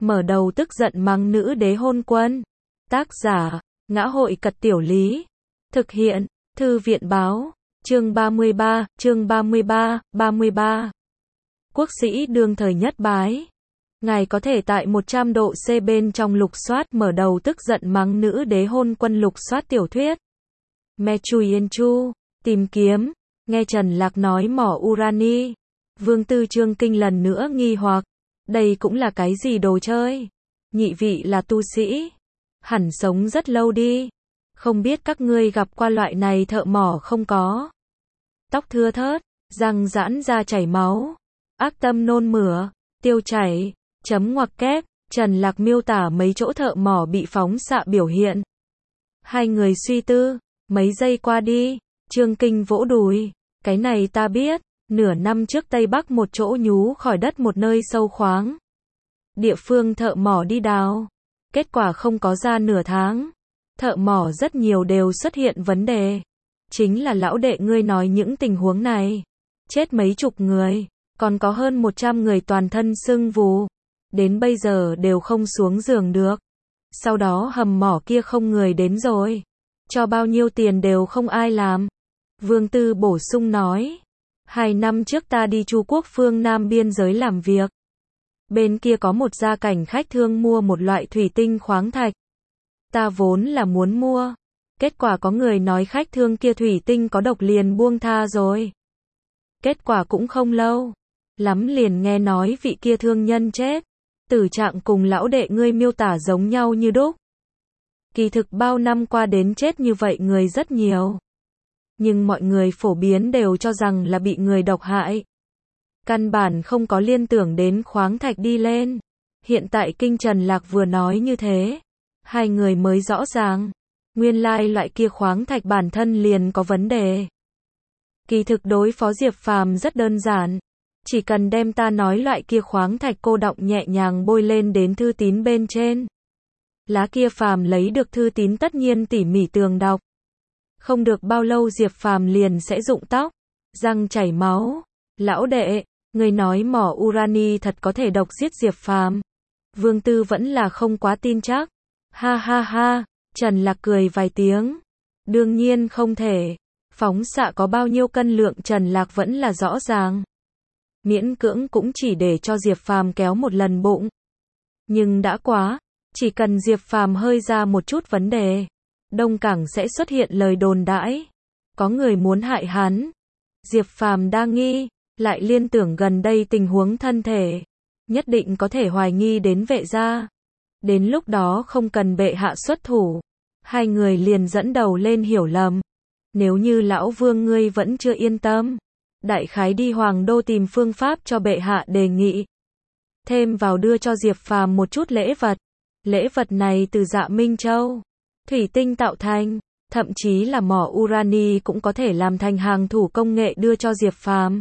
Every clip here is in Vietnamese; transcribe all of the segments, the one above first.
mở đầu tức giận mắng nữ đế hôn quân. Tác giả, Ngã hội Cật Tiểu Lý. Thực hiện, Thư viện báo. Chương 33. Quốc sĩ đương thời nhất bái. Ngài có thể tại 100 độ C bên trong lục soát mở đầu tức giận mắng nữ đế hôn quân lục soát tiểu thuyết. Me Chui Yên Chu, tìm kiếm, nghe Trần Lạc nói mỏ urani. Vương Tư Chương Kinh lần nữa nghi hoặc, đây cũng là cái gì đồ chơi? Nhị vị là tu sĩ, hẳn sống rất lâu đi. Không biết các ngươi gặp qua loại này thợ mỏ không có? Tóc thưa thớt, răng giãn ra chảy máu, ác tâm nôn mửa, tiêu chảy, chấm ngoặc kép, Trần Lạc miêu tả mấy chỗ thợ mỏ bị phóng xạ biểu hiện. Hai người suy tư, mấy giây qua đi, Chương Kinh vỗ đùi, cái này ta biết, nửa năm trước Tây Bắc một chỗ nhú khỏi đất một nơi sâu khoáng. Địa phương thợ mỏ đi đào, kết quả không có ra nửa tháng. Thợ mỏ rất nhiều đều xuất hiện vấn đề. Chính là lão đệ ngươi nói những tình huống này. Chết mấy chục người, còn có hơn 100 người toàn thân sưng vù. Đến bây giờ đều không xuống giường được. Sau đó hầm mỏ kia không người đến rồi. Cho bao nhiêu tiền đều không ai làm. Vương Tư bổ sung nói. 2 năm trước ta đi Chu Quốc phương Nam biên giới làm việc. Bên kia có một gia cảnh khách thương mua một loại thủy tinh khoáng thạch. Ta vốn là muốn mua. Kết quả có người nói khách thương kia thủy tinh có độc liền buông tha rồi. Kết quả cũng không lâu lắm liền nghe nói vị kia thương nhân chết. Tử trạng cùng lão đệ ngươi miêu tả giống nhau như đúc. Kỳ thực bao năm qua đến chết như vậy người rất nhiều. Nhưng mọi người phổ biến đều cho rằng là bị người độc hại. Căn bản không có liên tưởng đến khoáng thạch đi lên. Hiện tại Kinh Trần Lạc vừa nói như thế. Hai người mới rõ ràng. Nguyên lai loại kia khoáng thạch bản thân liền có vấn đề. Kỳ thực đối phó Diệp Phàm rất đơn giản. Chỉ cần đem ta nói loại kia khoáng thạch cô đọng nhẹ nhàng bôi lên đến thư tín bên trên. Lá kia Phàm lấy được thư tín tất nhiên tỉ mỉ tường đọc. Không được bao lâu Diệp Phàm liền sẽ rụng tóc, răng chảy máu. Lão đệ, người nói mỏ urani thật có thể độc giết Diệp Phàm. Vương Tư vẫn là không quá tin chắc. Ha ha ha, Trần Lạc cười vài tiếng. Đương nhiên không thể. Phóng xạ có bao nhiêu cân lượng Trần Lạc vẫn là rõ ràng. Miễn cưỡng cũng chỉ để cho Diệp Phàm kéo một lần bụng. Nhưng đã quá, chỉ cần Diệp Phàm hơi ra một chút vấn đề, Đông Cảng sẽ xuất hiện lời đồn đãi. Có người muốn hại hắn. Diệp Phàm đa nghi, lại liên tưởng gần đây tình huống thân thể. Nhất định có thể hoài nghi đến vệ gia. Đến lúc đó không cần bệ hạ xuất thủ. Hai người liền dẫn đầu lên hiểu lầm. Nếu như lão vương ngươi vẫn chưa yên tâm. Đại khái đi Hoàng Đô tìm phương pháp cho bệ hạ đề nghị. Thêm vào đưa cho Diệp Phàm một chút lễ vật. Lễ vật này từ Dạ Minh Châu. Thủy tinh tạo thành, thậm chí là mỏ urani cũng có thể làm thành hàng thủ công nghệ đưa cho Diệp Phàm.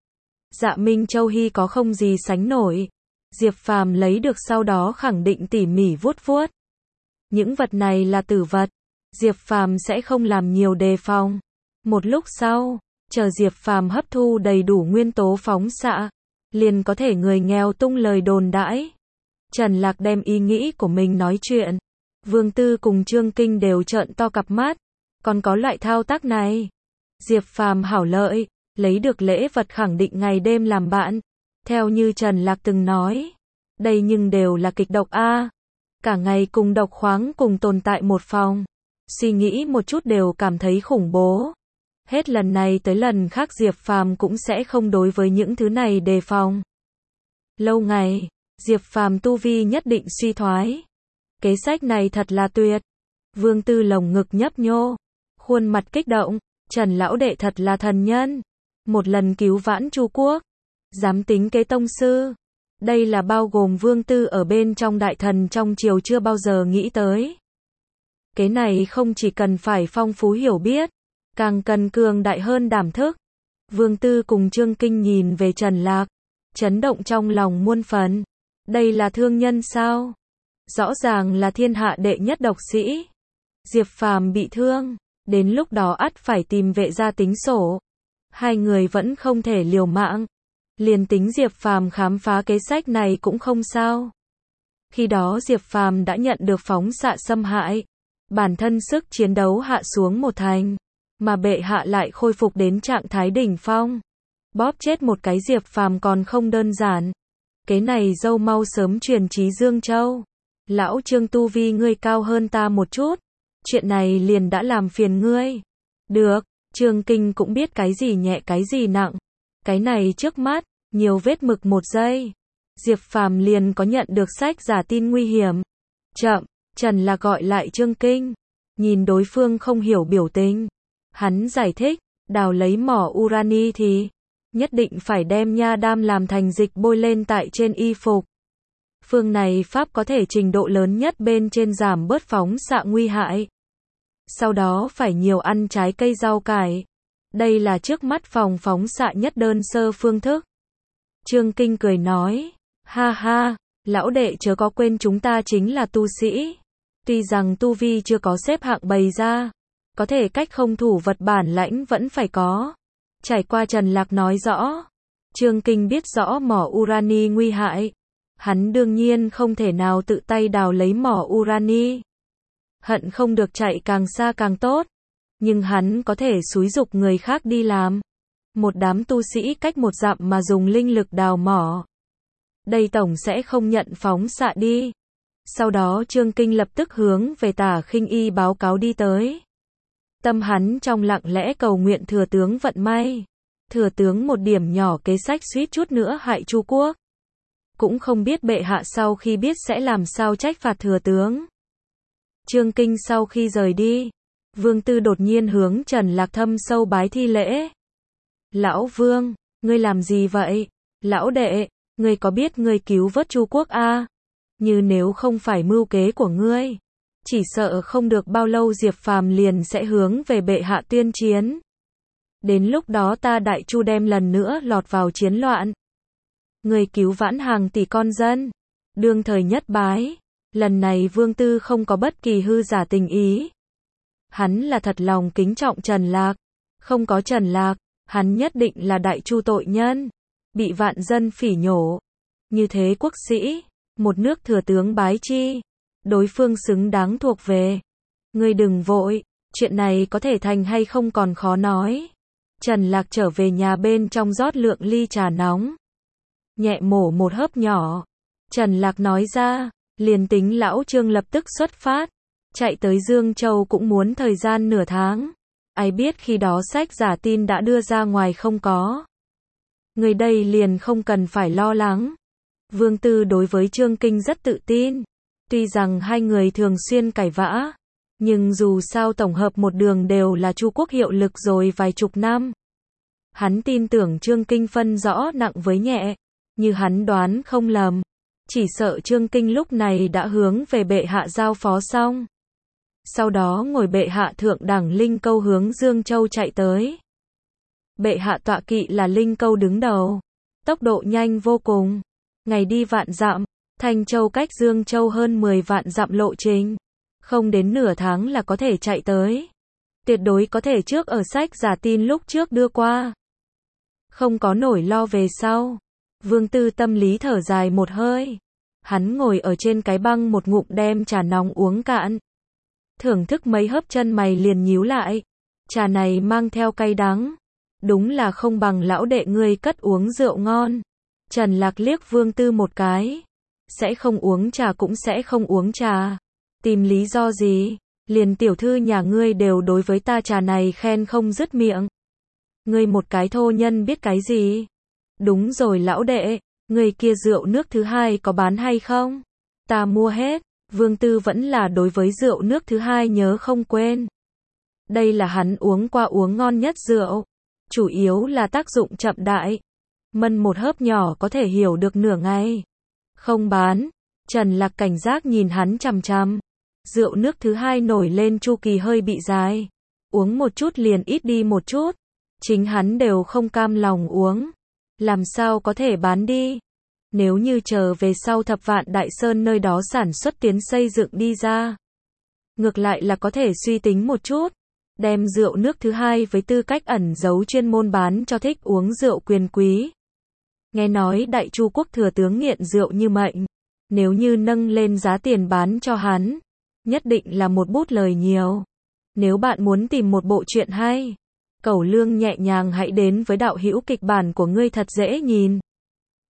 Dạ Minh Châu hy có không gì sánh nổi. Diệp Phàm lấy được sau đó khẳng định tỉ mỉ vuốt vuốt. Những vật này là tử vật. Diệp Phàm sẽ không làm nhiều đề phòng. Một lúc sau, chờ Diệp Phàm hấp thu đầy đủ nguyên tố phóng xạ, liền có thể người nghèo tung lời đồn đãi. Trần Lạc đem ý nghĩ của mình nói chuyện. Vương Tư cùng Chương Kinh đều trợn to cặp mắt. Còn có loại thao tác này. Diệp Phàm hảo lợi, lấy được lễ vật khẳng định ngày đêm làm bạn. Theo như Trần Lạc từng nói. Đây nhưng đều là kịch độc a. Cả ngày cùng độc khoáng cùng tồn tại một phòng. Suy nghĩ một chút đều cảm thấy khủng bố. Hết lần này tới lần khác Diệp Phàm cũng sẽ không đối với những thứ này đề phòng. Lâu ngày, Diệp Phàm tu vi nhất định suy thoái. Kế sách này thật là tuyệt. Vương Tư lồng ngực nhấp nhô, khuôn mặt kích động. Trần lão đệ thật là thần nhân. Một lần cứu vãn Chu Quốc. Dám tính kế tông sư. Đây là bao gồm Vương Tư ở bên trong đại thần trong triều chưa bao giờ nghĩ tới. Cái này không chỉ cần phải phong phú hiểu biết, càng cần cường đại hơn đảm thức. Vương Tư cùng Chương Kinh nhìn về Trần Lạc, chấn động trong lòng muôn phần. Đây là thương nhân sao? Rõ ràng là thiên hạ đệ nhất độc sĩ. Diệp Phàm bị thương, đến lúc đó ắt phải tìm vệ gia tính sổ. Hai người vẫn không thể liều mạng. Liền tính Diệp Phàm khám phá kế sách này cũng không sao. Khi đó Diệp Phàm đã nhận được phóng xạ xâm hại, bản thân sức chiến đấu hạ xuống một thành, mà bệ hạ lại khôi phục đến trạng thái đỉnh phong. Bóp chết một cái Diệp Phàm còn không đơn giản. Kế này dâu mau sớm truyền chí Dương Châu. Lão Trương tu vi ngươi cao hơn ta một chút, chuyện này liền đã làm phiền ngươi. Được, Trương Kinh cũng biết cái gì nhẹ cái gì nặng. Cái này trước mắt, nhiều vết mực một giây. Diệp Phàm liền có nhận được sách giả tin nguy hiểm. Chậm, Trần Lạc gọi lại Trương Kinh. Nhìn đối phương không hiểu biểu tình. Hắn giải thích, đào lấy mỏ urani thì nhất định phải đem nha đam làm thành dịch bôi lên tại trên y phục. Phương này pháp có thể trình độ lớn nhất bên trên giảm bớt phóng xạ nguy hại. Sau đó phải nhiều ăn trái cây rau cải. Đây là trước mắt phòng phóng xạ nhất đơn sơ phương thức. Trương Kinh cười nói, ha ha, lão đệ chớ có quên chúng ta chính là tu sĩ. Tuy rằng tu vi chưa có xếp hạng bày ra, có thể cách không thủ vật bản lãnh vẫn phải có. Trải qua Trần Lạc nói rõ, Trương Kinh biết rõ mỏ urani nguy hại. Hắn đương nhiên không thể nào tự tay đào lấy mỏ urani. Hận không được chạy càng xa càng tốt. Nhưng hắn có thể xúi giục người khác đi làm. Một đám tu sĩ cách một dặm mà dùng linh lực đào mỏ. Đây tổng sẽ không nhận phóng xạ đi. Sau đó Trương Kinh lập tức hướng về Tả Khinh Y báo cáo đi tới. Tâm hắn trong lặng lẽ cầu nguyện thừa tướng vận may. Thừa tướng một điểm nhỏ kế sách suýt chút nữa hại Chu quốc. Cũng không biết bệ hạ sau khi biết sẽ làm sao trách phạt thừa tướng. Trương Kinh sau khi rời đi, Vương Tư đột nhiên hướng Trần Lạc thâm sâu bái thi lễ. Lão Vương, ngươi làm gì vậy? Lão đệ, ngươi có biết ngươi cứu vớt Chu quốc a? Như nếu không phải mưu kế của ngươi, chỉ sợ không được bao lâu Diệp Phàm liền sẽ hướng về bệ hạ tuyên chiến. Đến lúc đó ta Đại Chu đem lần nữa lọt vào chiến loạn. Người cứu vãn hàng tỷ con dân, đương thời nhất bái. Lần này Vương Tư không có bất kỳ hư giả tình ý. Hắn là thật lòng kính trọng Trần Lạc. Không có Trần Lạc, hắn nhất định là Đại Chu tội nhân, bị vạn dân phỉ nhổ. Như thế quốc sĩ, một nước thừa tướng bái chi, đối phương xứng đáng thuộc về. Ngươi đừng vội, chuyện này có thể thành hay không còn khó nói. Trần Lạc trở về nhà bên trong rót lượng ly trà nóng. Nhẹ mổ một hớp nhỏ. Trần Lạc nói ra, liền tính lão Trương lập tức xuất phát. Chạy tới Dương Châu cũng muốn thời gian nửa tháng. Ai biết khi đó sách giả tin đã đưa ra ngoài không có. Người đây liền không cần phải lo lắng. Vương Tư đối với Trương Kinh rất tự tin. Tuy rằng hai người thường xuyên cãi vã, nhưng dù sao tổng hợp một đường đều là Chu quốc hiệu lực rồi vài chục năm. Hắn tin tưởng Trương Kinh phân rõ nặng với nhẹ. Như hắn đoán không lầm, chỉ sợ Trương Kinh lúc này đã hướng về bệ hạ giao phó xong. Sau đó ngồi bệ hạ thượng đẳng linh câu hướng Dương Châu chạy tới. Bệ hạ tọa kỵ là linh câu đứng đầu, tốc độ nhanh vô cùng, ngày đi vạn dặm. Thanh Châu cách Dương Châu hơn 10 vạn dặm lộ trình, không đến nửa tháng là có thể chạy tới. Tuyệt đối có thể trước ở sách giả tin lúc trước đưa qua. Không có nổi lo về sau. Vương Tư tâm lý thở dài một hơi. Hắn ngồi ở trên cái băng một ngụm đem trà nóng uống cạn. Thưởng thức mấy hớp chân mày liền nhíu lại. Trà này mang theo cay đắng. Đúng là không bằng lão đệ ngươi cất uống rượu ngon. Trần Lạc liếc Vương Tư một cái. Sẽ không uống trà cũng sẽ không uống trà. Tìm lý do gì? Liền tiểu thư nhà ngươi đều đối với ta trà này khen không dứt miệng. Ngươi một cái thô nhân biết cái gì? Đúng rồi lão đệ, người kia rượu nước thứ hai có bán hay không? Ta mua hết. Vương Tư vẫn là đối với rượu nước thứ hai nhớ không quên. Đây là hắn uống qua uống ngon nhất rượu. Chủ yếu là tác dụng chậm đại. Mân một hớp nhỏ có thể hiểu được nửa ngày. Không bán. Trần Lạc cảnh giác nhìn hắn chằm chằm. Rượu nước thứ hai nổi lên chu kỳ hơi bị dài. Uống một chút liền ít đi một chút. Chính hắn đều không cam lòng uống. Làm sao có thể bán đi? Nếu như chờ về sau Thập Vạn Đại Sơn nơi đó sản xuất tiến xây dựng đi ra. Ngược lại là có thể suy tính một chút. Đem rượu nước thứ hai với tư cách ẩn giấu chuyên môn bán cho thích uống rượu quyền quý. Nghe nói Đại Chu quốc thừa tướng nghiện rượu như mệnh. Nếu như nâng lên giá tiền bán cho hắn, nhất định là một bút lời nhiều. Nếu bạn muốn tìm một bộ truyện hay, Cẩu Lương nhẹ nhàng hãy đến với đạo hữu kịch bản của ngươi thật dễ nhìn.